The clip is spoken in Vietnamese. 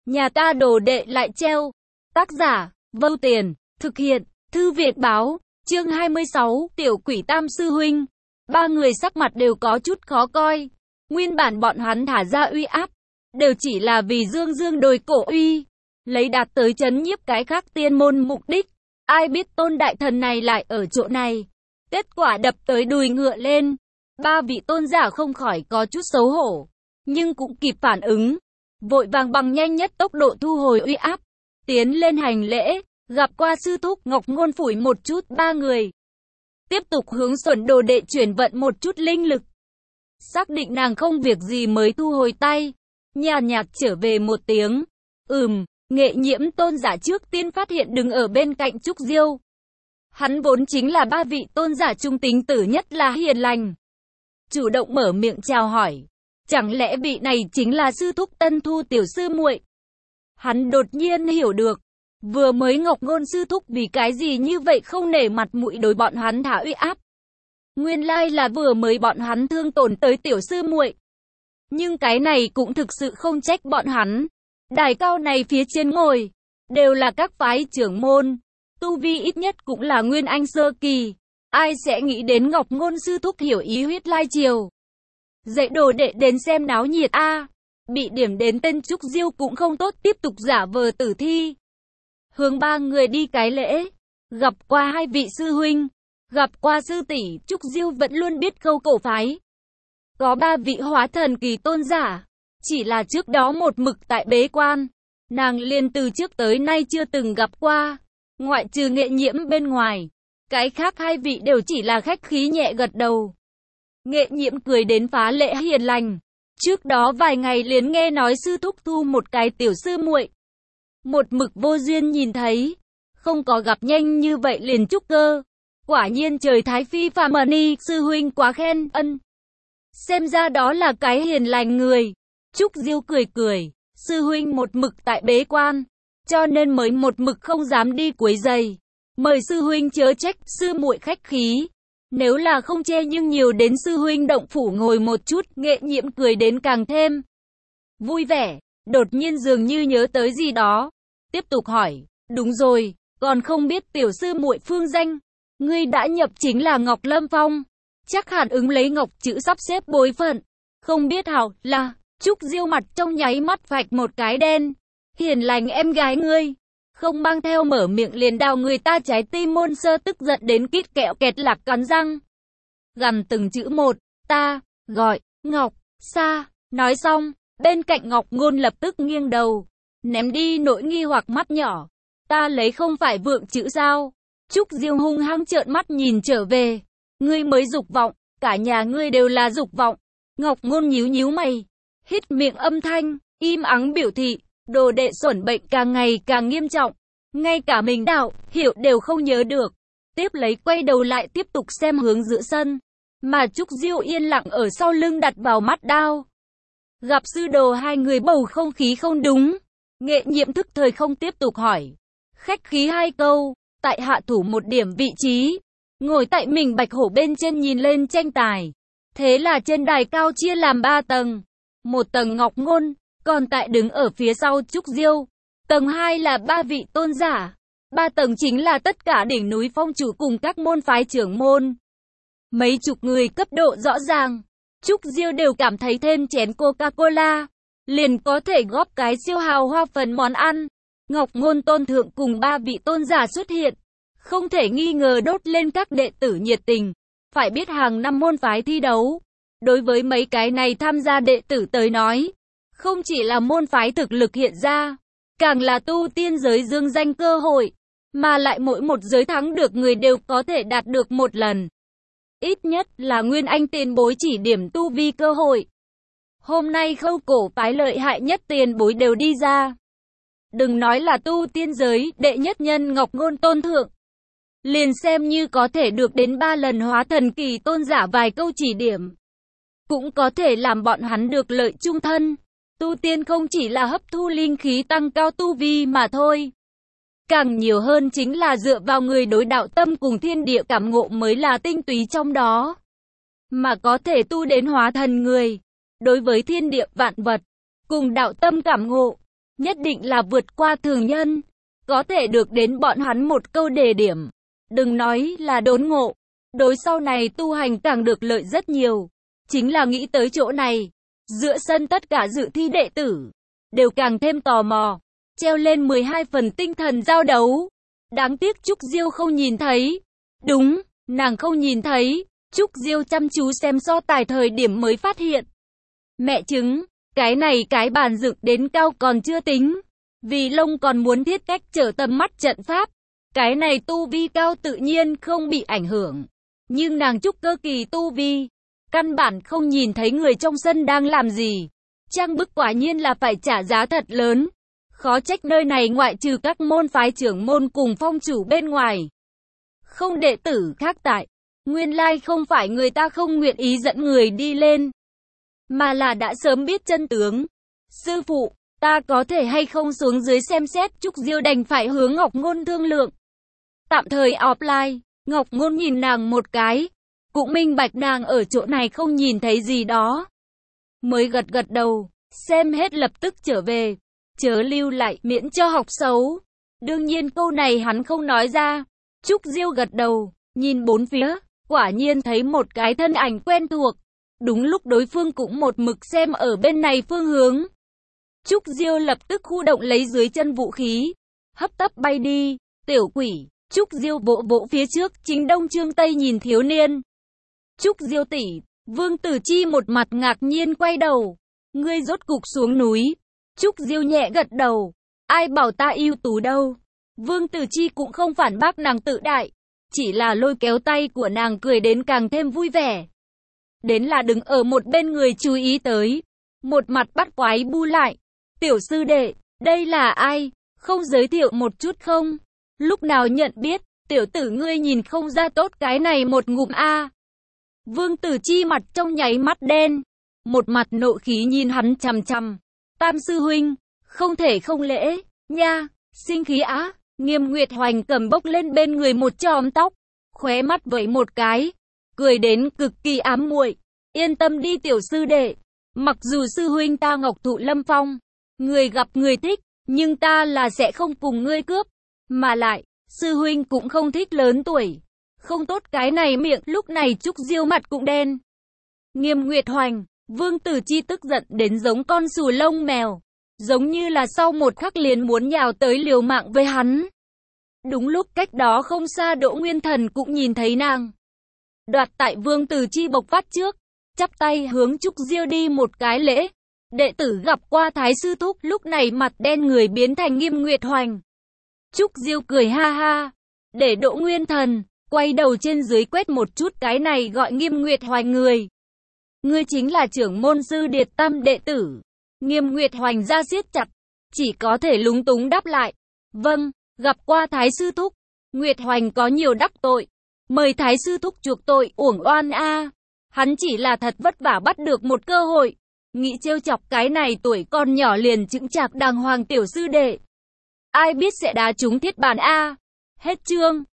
Nhà ta đồ đệ lại treo. Tác giả, Vâu Tiền, thực hiện, Thư Viện Báo, chương 26, Tiểu Quỷ Tam Sư Huynh. Ba người sắc mặt đều có chút khó coi. Nguyên bản bọn hắn thả ra uy áp, đều chỉ là vì Dương Dương đồi cổ uy, lấy đạt tới chấn nhiếp cái khác tiên môn mục đích. Ai biết tôn đại thần này lại ở chỗ này. Kết quả đập tới đùi ngựa lên. Ba vị tôn giả không khỏi có chút xấu hổ, nhưng cũng kịp phản ứng, vội vàng bằng nhanh nhất tốc độ thu hồi uy áp, tiến lên hành lễ, gặp qua sư thúc. Ngọc Ngôn phủi một chút ba người, tiếp tục hướng Xuẩn đồ đệ chuyển vận một chút linh lực, xác định nàng không việc gì mới thu hồi tay, nhàn nhạt trở về một tiếng. Nghệ Nhiễm tôn giả trước tiên phát hiện đứng ở bên cạnh Trúc Diêu. Hắn vốn chính là ba vị tôn giả trung tính tử nhất là hiền lành, chủ động mở miệng chào hỏi. Chẳng lẽ vị này chính là sư thúc Tân Thu tiểu sư muội? Hắn đột nhiên hiểu được, vừa mới Ngọc Ngôn sư thúc vì cái gì như vậy không nể mặt mũi đối bọn hắn thả uy áp. Nguyên lai là vừa mới bọn hắn thương tổn tới tiểu sư muội. Nhưng cái này cũng thực sự không trách bọn hắn. Đài cao này phía trên ngồi, đều là các phái trưởng môn, tu vi ít nhất cũng là Nguyên Anh sơ kỳ. Ai sẽ nghĩ đến Ngọc Ngôn sư thúc hiểu ý huyết lai triều, dạy đồ đệ đến xem náo nhiệt a. Bị điểm đến tên Trúc Diêu cũng không tốt tiếp tục giả vờ tử thi. Hướng ba người đi cái lễ, gặp qua hai vị sư huynh, gặp qua sư tỷ. Trúc Diêu vẫn luôn biết câu cổ phái có ba vị hóa thần kỳ tôn giả, chỉ là trước đó một mực tại bế quan, nàng liền từ trước tới nay chưa từng gặp qua. Ngoại trừ Nghệ Nhiễm bên ngoài, cái khác hai vị đều chỉ là khách khí nhẹ gật đầu. Nghệ Nhiễm cười đến phá lệ hiền lành. Trước đó vài ngày liền nghe nói sư thúc thu một cái tiểu sư muội, một mực vô duyên nhìn thấy, không có gặp nhanh như vậy liền trúc cơ. Quả nhiên trời thái phi phàm ni, sư huynh quá khen ân. Xem ra đó là cái hiền lành người. Trúc Diêu cười cười, sư huynh một mực tại bế quan, cho nên mới một mực không dám đi quấy rầy. Mời sư huynh chớ trách, sư muội khách khí. Nếu là không chê nhưng nhiều đến sư huynh động phủ ngồi một chút. Nghệ Nhiễm cười đến càng thêm vui vẻ, đột nhiên dường như nhớ tới gì đó, tiếp tục hỏi, đúng rồi, còn không biết tiểu sư muội phương danh. Ngươi đã nhập chính là Ngọc Lâm Phong, chắc hẳn ứng lấy ngọc chữ sắp xếp bối phận, không biết hảo là. Trúc Diêu mặt trong nháy mắt vạch một cái đen. Hiền lành em gái ngươi, không mang theo mở miệng liền đào người ta trái tim. Môn Sơ tức giận đến kít kẹo kẹt lạc cắn răng, gằn từng chữ một, ta gọi Ngọc Sa. Nói xong, bên cạnh Ngọc Ngôn lập tức nghiêng đầu, ném đi nỗi nghi hoặc mắt nhỏ. Ta lấy không phải vượng chữ sao? Trúc Diêu hung hăng trợn mắt nhìn trở về. Ngươi mới dục vọng, cả nhà ngươi đều là dục vọng. Ngọc Ngôn nhíu nhíu mày, hít miệng âm thanh, im ắng biểu thị, đồ đệ Xuẩn bệnh càng ngày càng nghiêm trọng. Ngay cả mình đạo, hiệu đều không nhớ được. Tiếp lấy quay đầu lại tiếp tục xem hướng giữa sân, mà Trúc Diêu yên lặng ở sau lưng đặt vào mắt đao. Gặp sư đồ hai người bầu không khí không đúng, Nghệ Nhiễm thức thời không tiếp tục hỏi. Khách khí hai câu, tại hạ thủ một điểm vị trí, ngồi tại mình bạch hổ bên trên nhìn lên tranh tài. Thế là trên đài cao chia làm 3 tầng. Một tầng Ngọc Ngôn, còn tại đứng ở phía sau Trúc Diêu. Tầng 2 là 3 vị tôn giả. 3 tầng chính là tất cả đỉnh núi phong chủ cùng các môn phái trưởng môn. Mấy chục người cấp độ rõ ràng. Trúc Diêu đều cảm thấy thêm chén Coca-Cola liền có thể góp cái siêu hào hoa phần món ăn. Ngọc Ngôn tôn thượng cùng 3 vị tôn giả xuất hiện, không thể nghi ngờ đốt lên các đệ tử nhiệt tình. Phải biết hàng năm môn phái thi đấu, đối với mấy cái này tham gia đệ tử tới nói, không chỉ là môn phái thực lực hiện ra, càng là tu tiên giới dương danh cơ hội, mà lại mỗi một giới thắng được người đều có thể đạt được một lần. Ít nhất là Nguyên Anh tiền bối chỉ điểm tu vi cơ hội. Hôm nay Khâu cổ phái lợi hại nhất tiền bối đều đi ra. Đừng nói là tu tiên giới đệ nhất nhân Ngọc Ngôn tôn thượng, liền xem như có thể được đến 3 lần hóa thần kỳ tôn giả vài câu chỉ điểm, cũng có thể làm bọn hắn được lợi chung thân. Tu tiên không chỉ là hấp thu linh khí tăng cao tu vi mà thôi, càng nhiều hơn chính là dựa vào người đối đạo tâm cùng thiên địa cảm ngộ mới là tinh túy trong đó. Mà có thể tu đến hóa thần người, đối với thiên địa vạn vật cùng đạo tâm cảm ngộ, nhất định là vượt qua thường nhân, có thể được đến bọn hắn một câu đề điểm. Đừng nói là đốn ngộ, đối sau này tu hành càng được lợi rất nhiều. Chính là nghĩ tới chỗ này, giữa sân tất cả dự thi đệ tử đều càng thêm tò mò, treo lên 12 phần tinh thần giao đấu. Đáng tiếc Trúc Diêu không nhìn thấy. Đúng, nàng không nhìn thấy. Trúc Diêu chăm chú xem so tài thời điểm mới phát hiện. Mẹ chứng, cái này cái bàn dựng đến cao còn chưa tính. Vì Long còn muốn thiết cách trở tầm mắt trận pháp. Cái này tu vi cao tự nhiên không bị ảnh hưởng. Nhưng nàng trúc cơ kỳ tu vi, căn bản không nhìn thấy người trong sân đang làm gì. Trang bức quả nhiên là phải trả giá thật lớn. Khó trách nơi này ngoại trừ các môn phái trưởng môn cùng phong chủ bên ngoài, không đệ tử khác tại. Nguyên lai không phải người ta không nguyện ý dẫn người đi lên, mà là đã sớm biết chân tướng. Sư phụ, ta có thể hay không xuống dưới xem xét? Trúc Diêu đành phải hướng Ngọc Ngôn thương lượng. Tạm thời offline, Ngọc Ngôn nhìn nàng một cái, cũng minh bạch nàng ở chỗ này không nhìn thấy gì đó. Mới gật gật đầu, xem hết lập tức trở về, chớ lưu lại miễn cho học xấu. Đương nhiên câu này hắn không nói ra. Trúc Diêu gật đầu, nhìn bốn phía, quả nhiên thấy một cái thân ảnh quen thuộc. Đúng lúc đối phương cũng một mực xem ở bên này phương hướng. Trúc Diêu lập tức khu động lấy dưới chân vũ khí, hấp tấp bay đi. Tiểu quỷ, Trúc Diêu vỗ vỗ phía trước, chính đông trương tây nhìn thiếu niên. Trúc Diêu tỷ, Vương Tử Chi một mặt ngạc nhiên quay đầu. Ngươi rốt cục xuống núi. Trúc Diêu nhẹ gật đầu. Ai bảo ta ưu tú đâu. Vương Tử Chi cũng không phản bác nàng tự đại, chỉ là lôi kéo tay của nàng cười đến càng thêm vui vẻ. Đến là đứng ở một bên người chú ý tới, một mặt bắt quái bu lại. Tiểu sư đệ, đây là ai? Không giới thiệu một chút không? Lúc nào nhận biết, tiểu tử ngươi nhìn không ra tốt cái này một ngụm a. Vương Tử Chi mặt trong nháy mắt đen, một mặt nộ khí nhìn hắn chằm chằm. Tam sư huynh, không thể không lễ, nha, sinh khí á. Nghiêm Nguyệt Hoành cầm bốc lên bên người một chòm tóc, khóe mắt vẫy một cái, cười đến cực kỳ ám muội. Yên tâm đi tiểu sư đệ, mặc dù sư huynh ta Ngọc Thụ Lâm Phong, người gặp người thích, nhưng ta là sẽ không cùng ngươi cướp. Mà lại, sư huynh cũng không thích lớn tuổi, không tốt cái này miệng. Lúc này Trúc Diêu mặt cũng đen. Nghiêm Nguyệt Hoành, Vương Tử Chi tức giận đến giống con sù lông mèo, giống như là sau một khắc liền muốn nhào tới liều mạng với hắn. Đúng lúc cách đó không xa Đỗ Nguyên Thần cũng nhìn thấy nàng. Đoạt tại Vương Tử Chi bộc phát trước, chắp tay hướng Trúc Diêu đi một cái lễ. Đệ tử gặp qua Thái sư thúc. Lúc này mặt đen người biến thành Nghiêm Nguyệt Hoành. Trúc Diêu cười ha ha, để Đỗ Nguyên Thần quay đầu trên dưới quét một chút cái này gọi Nghiêm Nguyệt Hoành người. Ngươi chính là trưởng môn sư Điệt Tam đệ tử. Nghiêm Nguyệt Hoành ra siết chặt, chỉ có thể lúng túng đáp lại. Vâng, gặp qua Thái sư thúc. Nguyệt Hoành có nhiều đắc tội, mời Thái sư thúc chuộc tội uổng oan a. Hắn chỉ là thật vất vả bắt được một cơ hội, nghĩ trêu chọc cái này tuổi còn nhỏ liền chững chạc đàng hoàng tiểu sư đệ. Ai biết sẽ đá trúng thiết bàn a. Hết chương.